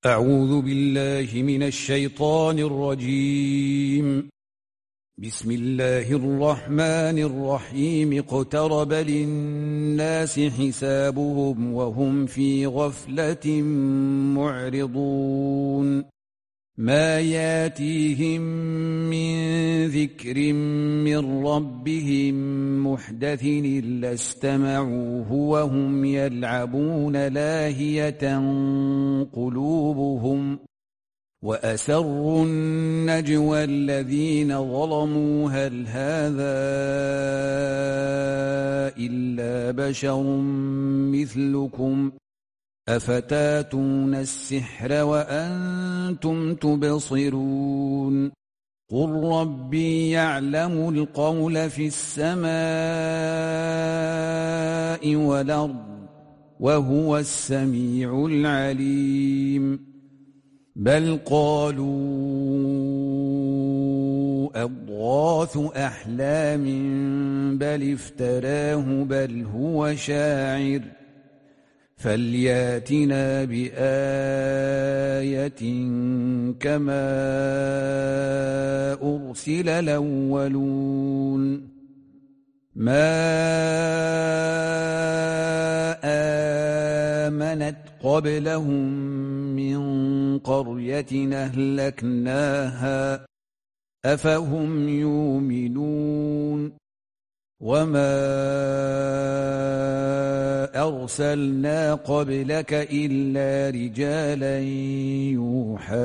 أعوذ بالله من الشيطان الرجيم. بسم الله الرحمن الرحيم. اقترب للناس حسابهم وهم في غفلة معرضون. ما ياتيهم من ذكر من ربهم محدث إلا استمعوه وهم يلعبون لاهية قلوبهم، وأسروا النجوى الذين ظلموا هل هذا إلا بشر مثلكم أفتاتون السحر وأنتم تبصرون. قل ربي يعلم القول في السماء والأرض وهو السميع العليم. بل قالوا أضغاث أحلام بل افتراه بل هو شاعر فلياتنا بآية كما أرسل الأولون. ما آمنت قبلهم من قرية أهلكناها أفهم يؤمنون. وما أرسلنا قبلك إلا رجالا يوحى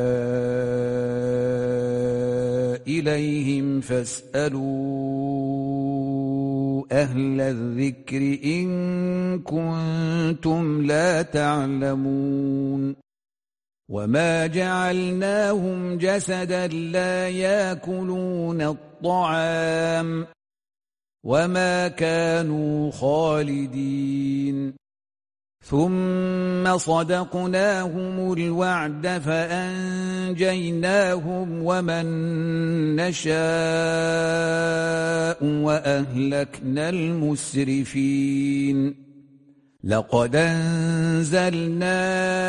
إليهم فاسألوا أهل الذكر إن كنتم لا تعلمون. وما جعلناهم جسدا لا يأكلون الطعام وما كانوا خالدين. ثم صدقناهم الوعد فأنجيناهم ومن نشاء وأهلكنا المسرفين. لقد أنزلنا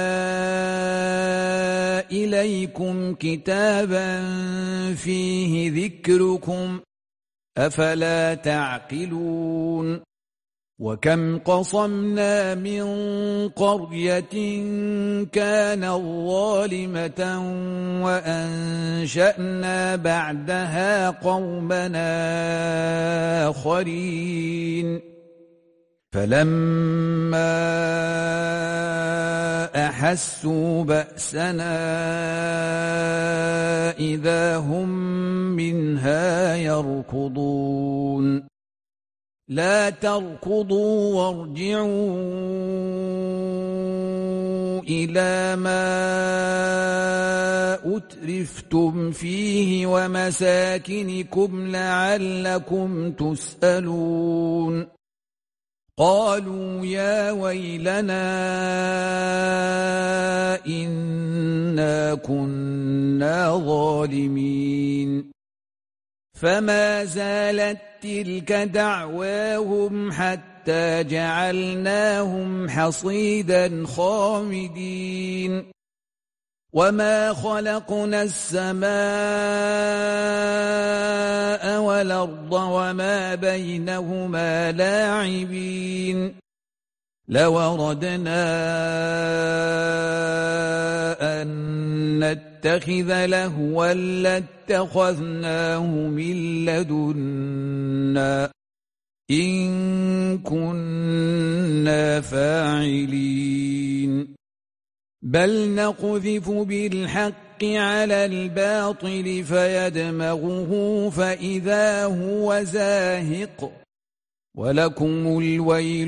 إليكم كتابا فيه ذكركم أفلا تعقلون. وكم قصمنا من قرية كانت ظالمة وأنشأنا بعدها قومنا آخرين. فلما أحسوا بأسنا إذا هم منها يركضون. لا تركضوا وارجعوا إلى ما أترفتم فيه ومساكنكم لعلكم تسألون. قالوا يا ويلنا إنا كنا ظالمين. فما زالت تلك دعواهم حتى جعلناهم حصيدا خامدين. وما خلقنا السماء والأرض وما بينهما لاعبين. لو أردنا أن نتخذ لهوا لاتخذناه من لدنا إن كنا فاعلين. بل نقذف بالحق على الباطل فيدمغه فإذا هو زاهق ولكم الويل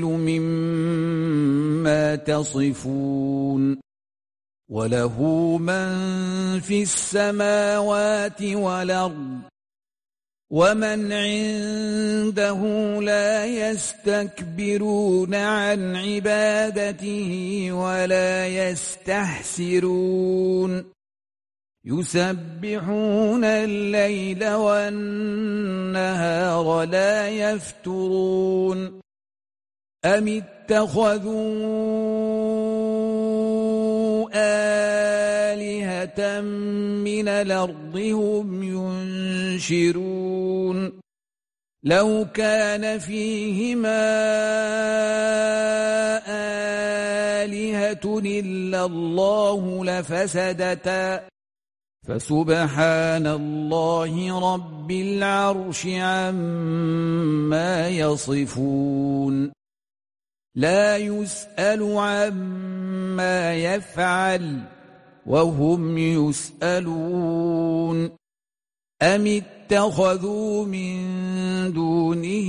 مما تصفون. وله من في السماوات والأرض ومن عنده لا يستكبرون عن عبادته ولا يستحسرون. يسبحون الليل والنهار لا يفترون. أم اتخذوا آلهة من الأرض هم ينشرون لو كان فيهما آلهة إلا الله لفسدتا فسبحان الله رب العرش عما يصفون لا يسأل عما يفعل وهم يسألون أم اتخذوا من دونه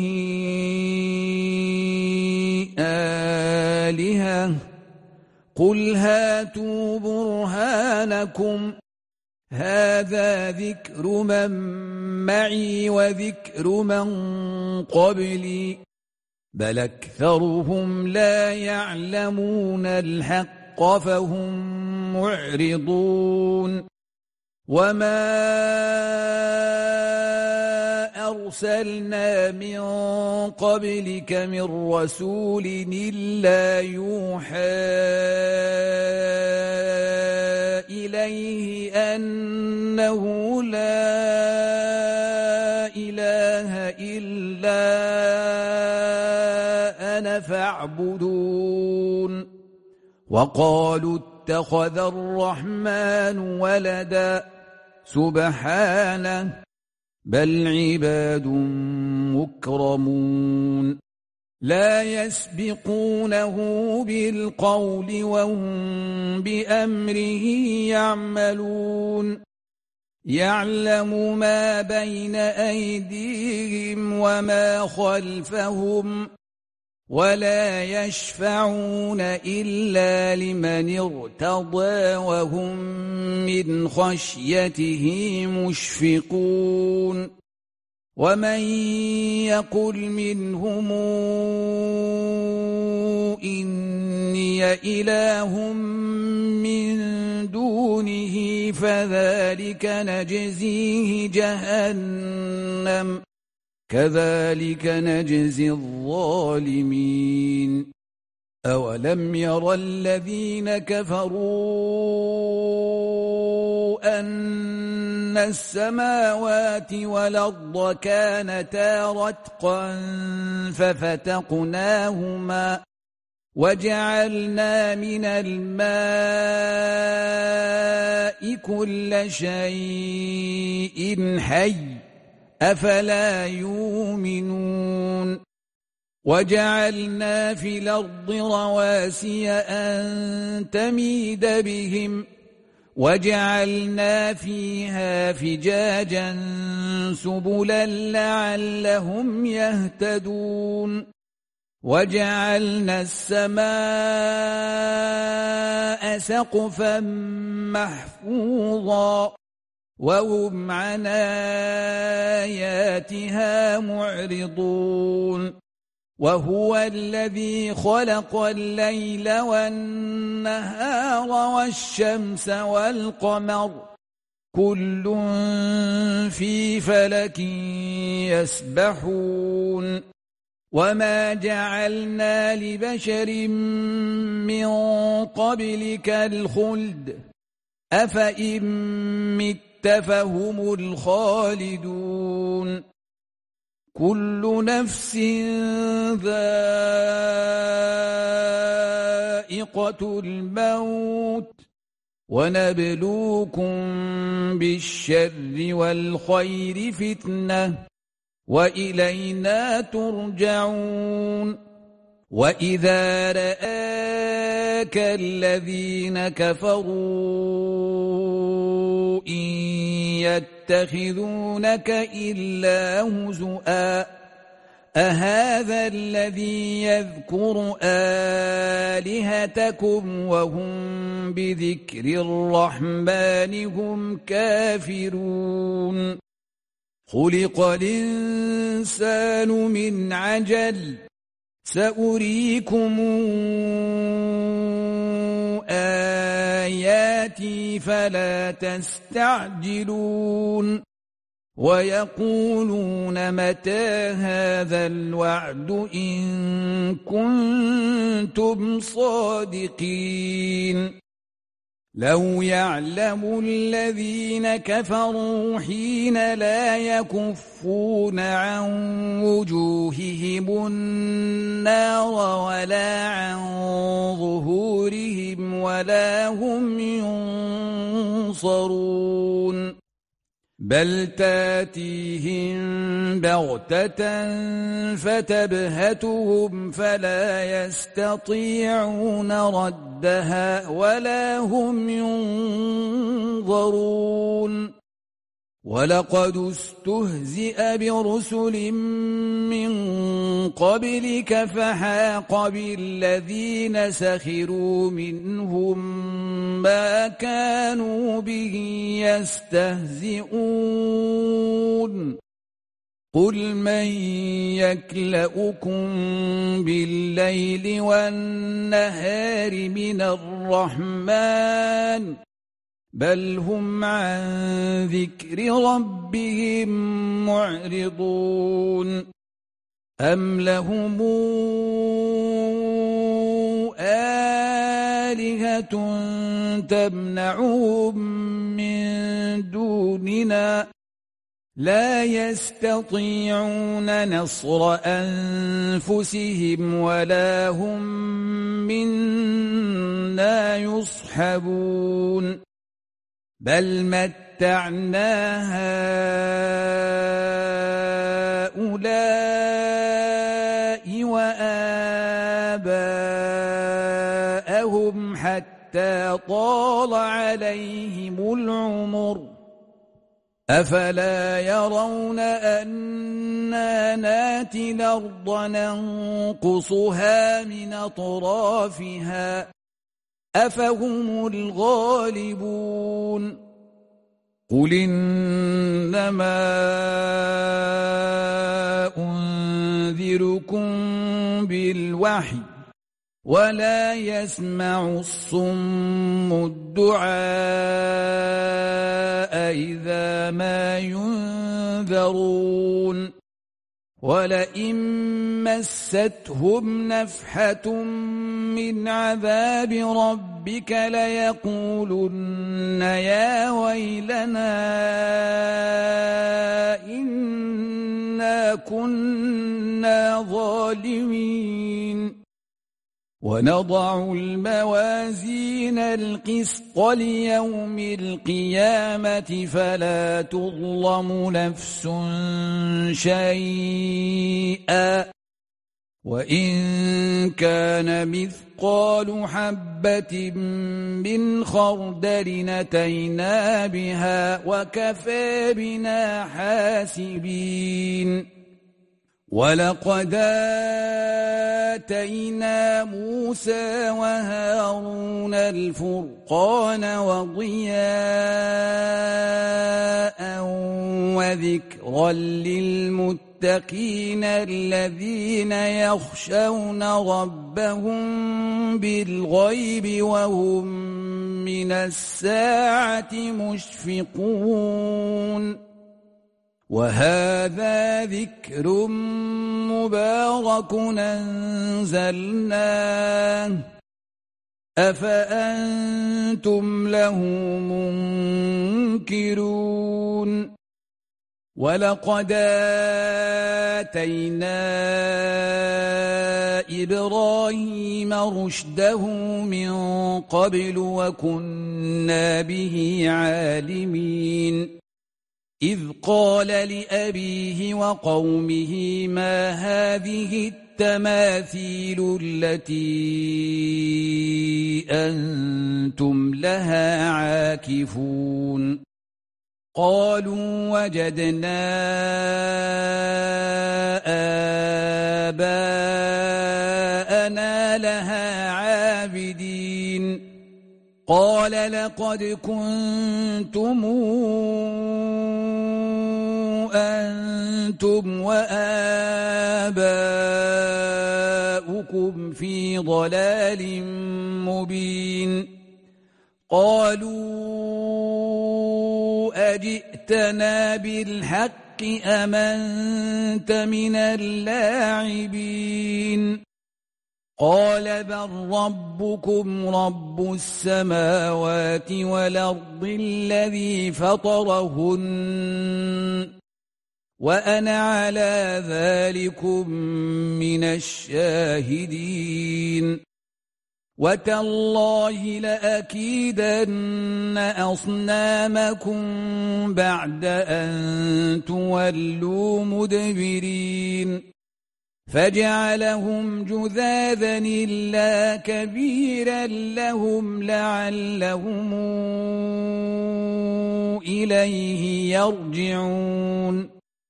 آلهة قل هاتوا برهانكم هذا ذكر من معي وذكر من قبلي بل أكثرهم لا يعلمون الحق فهم معرضون وما أرسلنا من قبلك من رسول إلا يوحى إليه أنه لا إله إلا أنا فاعبدون وقالوا اتخذ الرحمن ولدا سبحانه بل عباد مكرمون لا يسبقونه بالقول وهم بأمره يعملون يعلم ما بين أيديهم وما خلفهم ولا يشفعون إلا لمن ارتضى وهم من خشيته مشفقون ومن يقل منهم إني إله من دونه فذلك نجزيه جهنم كذلك نجزي الظالمين أولم ير الذين كفروا أن السماوات والأرض كانتا رتقا ففتقناهما وجعلنا من الماء كل شيء حي أفلا يؤمنون وجعلنا في الأرض رواسي أن تميد بهم وجعلنا فيها فجاجا سبلا لعلهم يهتدون وجعلنا السماء سقفا محفوظا وهم عن آياتها معرضون وهو الذي خلق الليل والنهار والشمس والقمر كل في فلك يسبحون وما جعلنا لبشر من قبلك الخلد أفإن مت فهم الخالدون كل نفس ذائقة الموت ونبلوكم بالشر والخير فتنة وإلينا ترجعون وإذا رآك الذين كفروا إن يتخذونك إلا هزؤا أهذا الذي يذكر آلهتكم وهم بذكر الرحمن هم كافرون خلق الإنسان من عجل سأريكم آياتي فلا تستعجلون ويقولون متى هذا الوعد إن كنتم صادقين لو يعلم الذين كفروا حين لا يكفون عن وجوههم النار ولا عن ظهورهم ولا هم ينصرون بل تاتيهم بغتة فتبهتهم فلا يستطيعون ردها ولا هم ينظرون ولقد استهزئ برسل من قبلك فحاق بالذين سخروا منهم ما كانوا به يستهزئون قل من يكلؤكم بالليل والنهار من الرحمن بل هم عن ذكر ربهم معرضون أم لهم آلهة تمنعهم من دوننا لا يستطيعون نصر أنفسهم ولا هم منا يصحبون بل متعنا هؤلاء وآباءهم حتى طال عليهم العمر أفلا يرون أنا ناتي الأرض ننقصها من أطرافها أفهم الغالبون قل إنما أنذركم بالوحي ولا يسمع الصم الدعاء إذا ما ينذرون ولئن مستهم نفحة من عذاب ربك ليقولن يا ويلنا إنا كنا ظالمين ونضع الموازين القسط ليوم القيامة فلا تظلم نفس شيئا وإن كان مثقال حبة من خردل أتينا بها وكفى بنا حاسبين ولقد آتينا موسى وهارون الفرقان وضياء وذكرا للمتقين الذين يخشون ربهم بالغيب وهم من الساعة مشفقون وهذا ذكر مبارك أنزلناه أفأنتم له منكرون ولقد آتينا إبراهيم رشده من قبل وكنا به عالمين إذ قال لأبيه وقومه ما هذه التماثيل التي أنتم لها عاكفون قالوا وجدنا آباءنا لها عابدين قال لقد كنتم أنتم وآباؤكم في ضلال مبين قالوا أجئتنا بالحق أم أنت من اللاعبين قال بل ربكم رب السماوات والأرض الذي فطرهن وأنا على ذلكم من الشاهدين وتالله لأكيدن أصنامكم بعد أن تولوا مدبرين فجعلهم جذاذا إلا كبيرا لهم لعلهم إليه يرجعون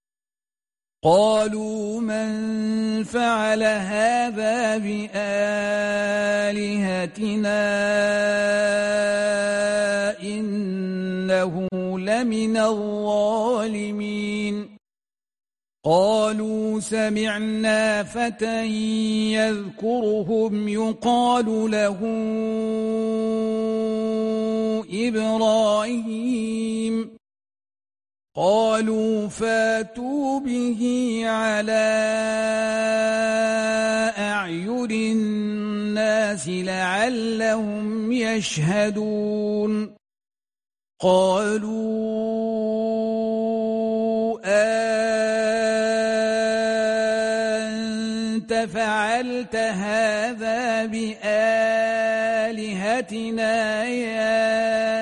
قالوا من فعل هذا بآلهتنا إنه لمن الظالمين قالوا سمعنا فتى يذكرهم يقال له إبراهيم قالوا فاتوا به على أعين الناس لعلهم يشهدون قالوا أنت فعلت هذا بآلهتنا يا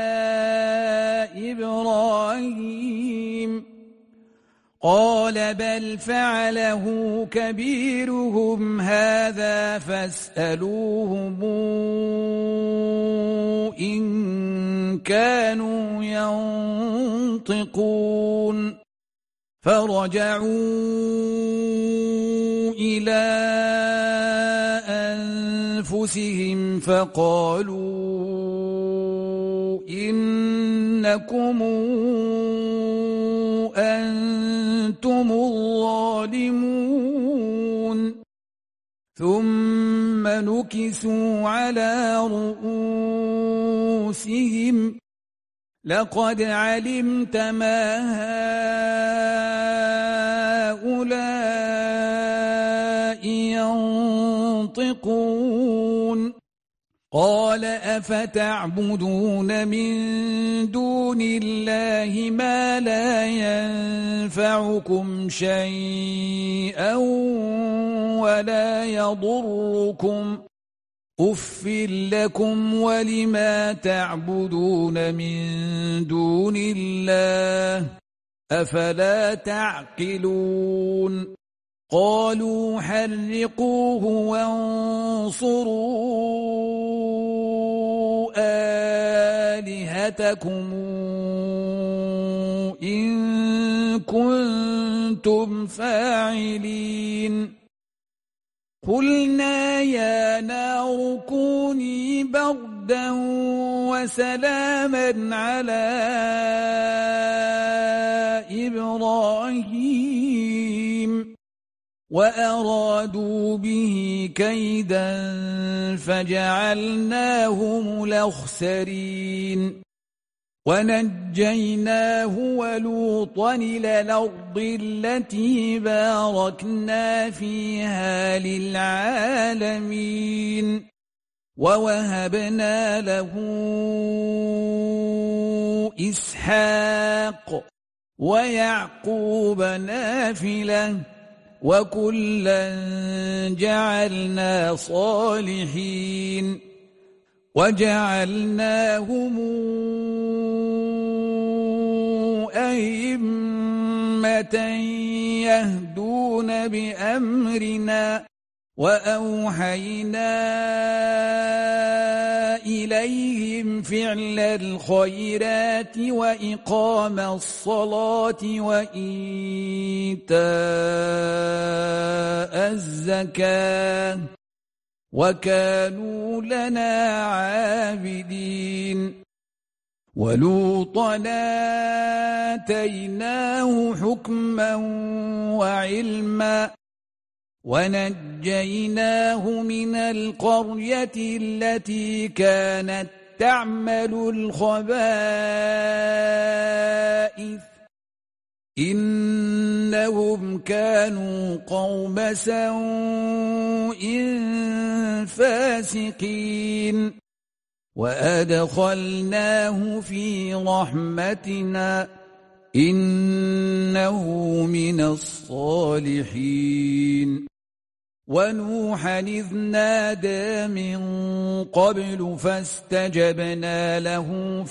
إبراهيم قال بل فعله كبيرهم هذا فاسألوهم إن كانوا ينطقون فرجعوا إلى أنفسهم فقالوا إنكم أنتم الظالمون ثم نكسوا على رؤوسهم لقد علمت ما هؤلاء ينطقون قال أفتعبدون من دون الله ما لا ينفعكم شيئا ولا يضركم أف لكم ولما تعبدون من دون الله أفلا تعقلون قالوا حرقوه وانصروا آلهتكم إن كنتم فاعلين قلنا يا نار كوني بردا وسلاما على إبراهيم وأرادوا به كيدا فجعلناهم الأخسرين ونجيناه ولوطا إلى الأرض التي باركنا فيها للعالمين ووهبنا له إسحاق ويعقوب نافلة وكلا جعلنا صالحين وجعلناهم أئمة يهدون بأمرنا وأوحينا إليهم فعل الخيرات وإقام الصلاة وإيتاء الزكاة وكانوا لنا عابدين ولوطا آتيناه حكما وعلما ونجيناه من القرية التي كانت تعمل الخبائث إنهم إنهم كانوا قوم سوء فاسقين وأدخلناه في رحمتنا إنه من الصالحين ونوحا إذ نادى من قبل فاستجبنا له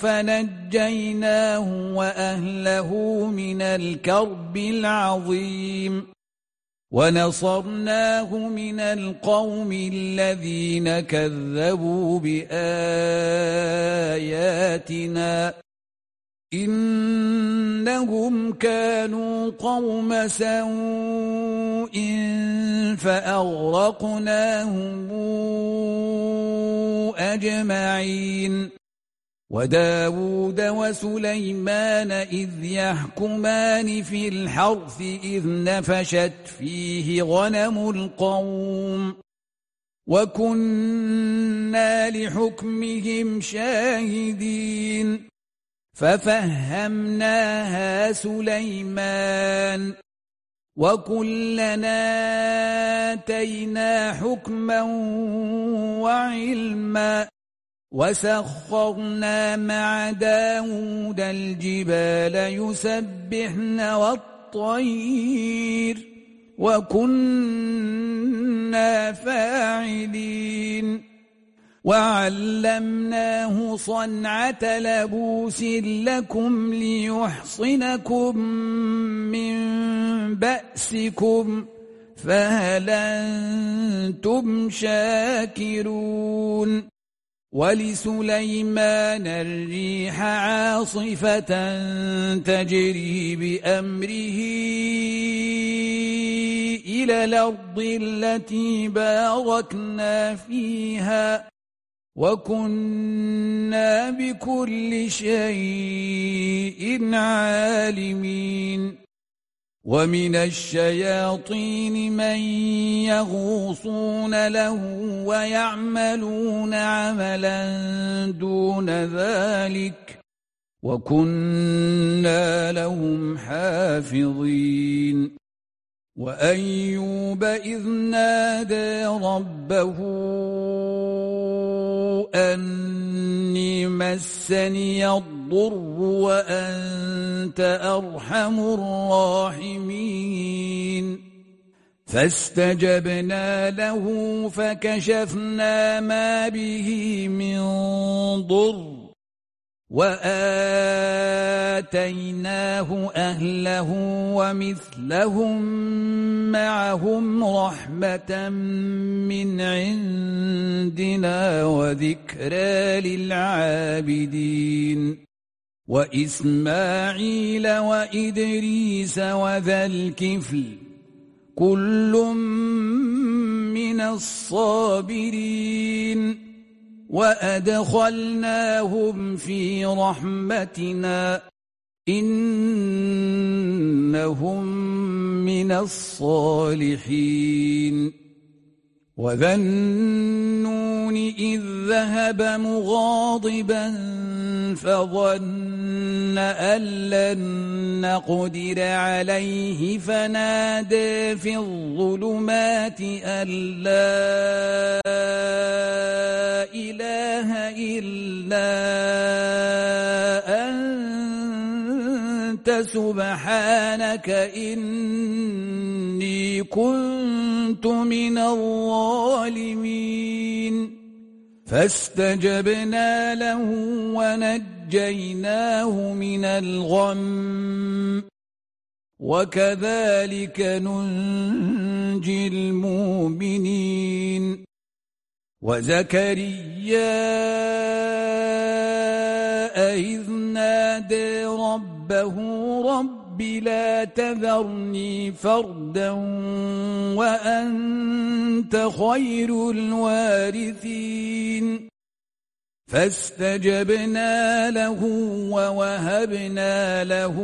فنجيناه وأهله من الكرب العظيم ونصرناه من القوم الذين كذبوا بآياتنا إنهم كانوا قوم سوء فأغرقناهم أجمعين وداود وسليمان إذ يحكمان في الحرث إذ نفشت فيه غنم القوم وكنا لحكمهم شاهدين ففهمناها سليمان وكلنا آتينا حكما وعلما وسخرنا مع داود الجبال يسبحن والطير وكنا فاعلين وعلمناه صنعة لبوس لكم ليحصنكم من بأسكم فهل أنتم شاكرون ولسليمان الريح عاصفة تجري بأمره إلى الأرض التي باركنا فيها وكنا بكل شيء عالمين ومن الشياطين من يغوصون له ويعملون عملا دون ذلك وكنا لهم حافظين وأيوب إذ نادى ربه أني مسني الضر وأنت أرحم الراحمين فاستجبنا له فكشفنا ما به من ضر وآتيناه أهله ومثلهم معهم رحمة من عندنا وذكرى للعابدين وإسماعيل وإدريس وذا الكفل كل من الصابرين وأدخلناهم في رحمتنا إنهم من الصالحين وذا النون إذ ذهب مغاضبا فظن أن لن نقدر عليه فنادى في الظلمات أن لا إله إلا أنت سبحانك إني كنت من الظالمين فاستجبنا له ونجيناه من الغم وكذلك ننجي المؤمنين وزكريا إذ نادى ربه رب لا تذرني فردا وأنت خير الوارثين فاستجبنا له ووهبنا له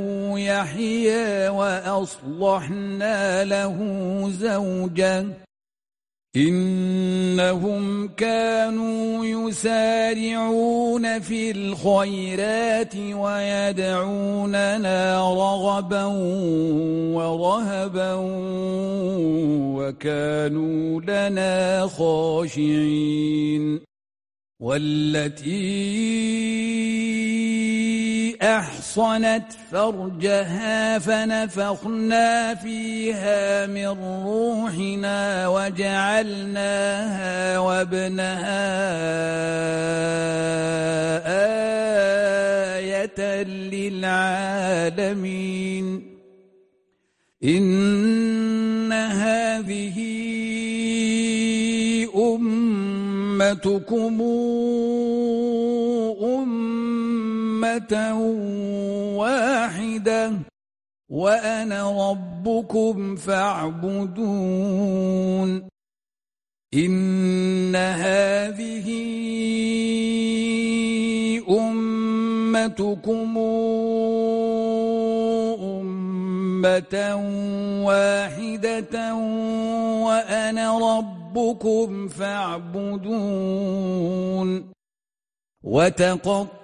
يحيى وأصلحنا له زوجه إنهم كانوا يسارعون في الخيرات ويدعوننا رغبا ورهبا وكانوا لنا خاشعين والتي أحصنت فرجها فنفخنا فيها من روحنا وجعلناها وابنها آية للعالمين إن هذه أمتكم أمة واحدة وأنا ربكم فاعبدون إن هذه أمتكم أمة واحدة وأنا ربكم فاعبدون وتقطعوا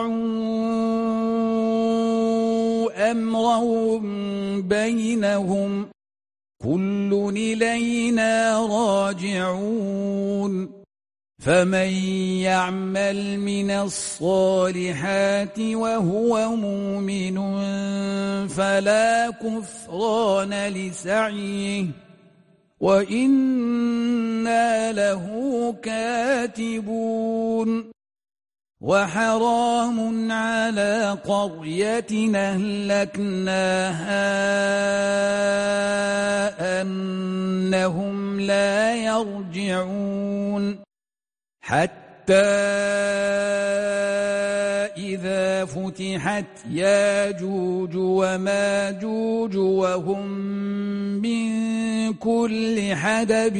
أمرهم بينهم كل إلينا راجعون فمن يعمل من الصالحات وهو مؤمن فلا كفران لسعيه وإنا له كاتبون وحرام على قرية أهلكناها أنهم لا يرجعون حتى إذا فتحت ياجوج وماجوج وهم من كل حدب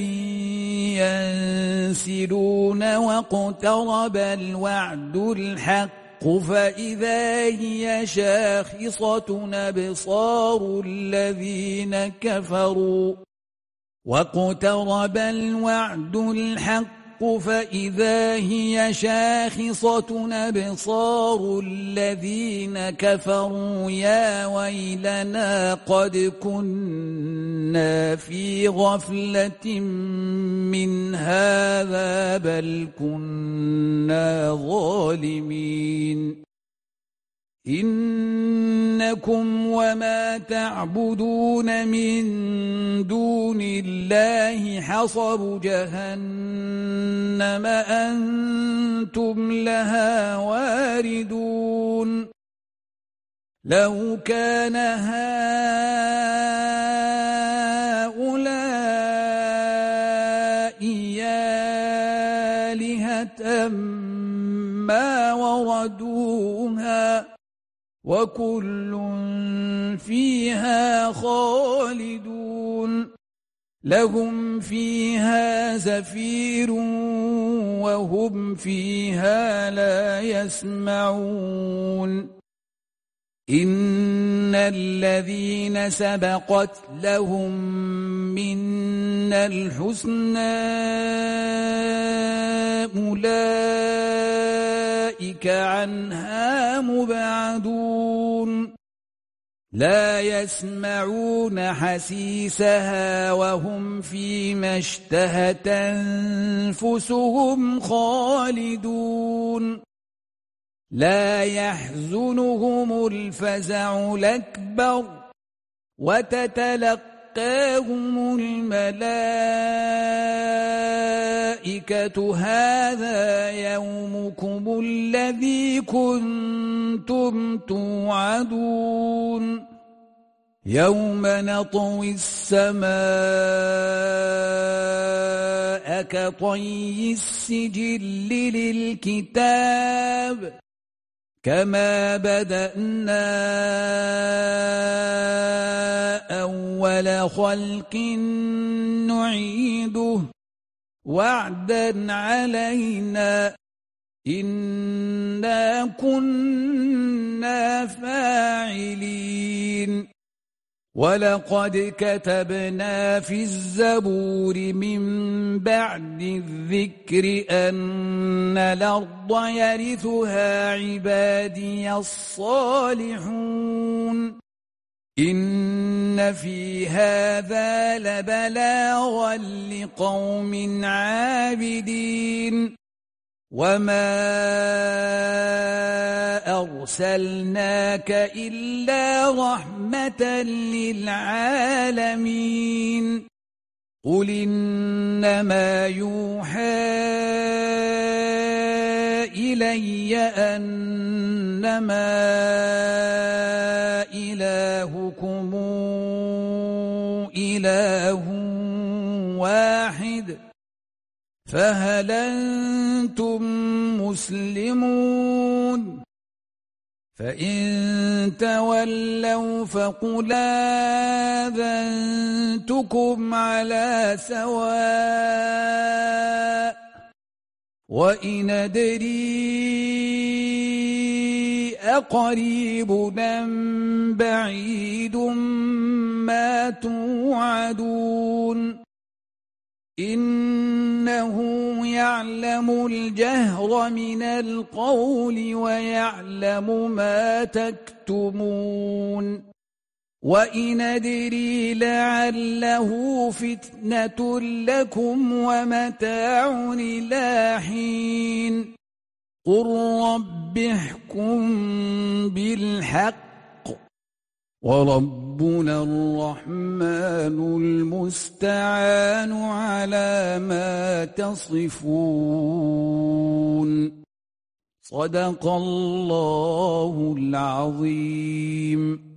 ينسلون واقترب الوعد الحق فإذا هي شاخصة أبصار الذين كفروا واقترب الوعد الحق فإذا هي شاخصة أبصار الذين كفروا يا ويلنا قد كنا في غفلة من هذا بل كنا ظالمين إنكم وما تعبدون من دون الله حصب جهنم أنتم لها واردون لو كان هؤلاء آلهة ما وردوها وكل فيها خالدون لهم فيها زفير وهم فيها لا يسمعون إن الذين سبقت لهم منا الحسنى أولئك عنها مبعدون لا يسمعون حسيسها وهم فيما اشتهت أنفسهم خالدون لا يحزنهم الفزع الأكبر وتتلقاهم الملائكة هذا يومكم الذي كنتم توعدون يوم نطوي السماء كطي السجل للكتاب كما بدأنا أول خلق نعيده وعدا علينا إنا كنا فاعلين ولقد كتبنا في الزبور من بعد الذكر أن الأرض يرثها عبادي الصالحون إن في هذا لبلاغا لقوم عابدين وما أرسلناك إلا رحمة للعالمين قل إنما يوحى إلي أنما إلهكم إله واحد فهل أنتم مسلمون فإن تولوا فقل آذنتكم على سواء وإن أدري أقريب أم بعيد ما توعدون إنه يعلم الجهر من القول ويعلم ما تكتمون وإن أدري لعله فتنة لكم ومتاع إلى حين قل رب احكم بالحق وربنا الرحمن المستعان على ما تصفون صدق الله العظيم.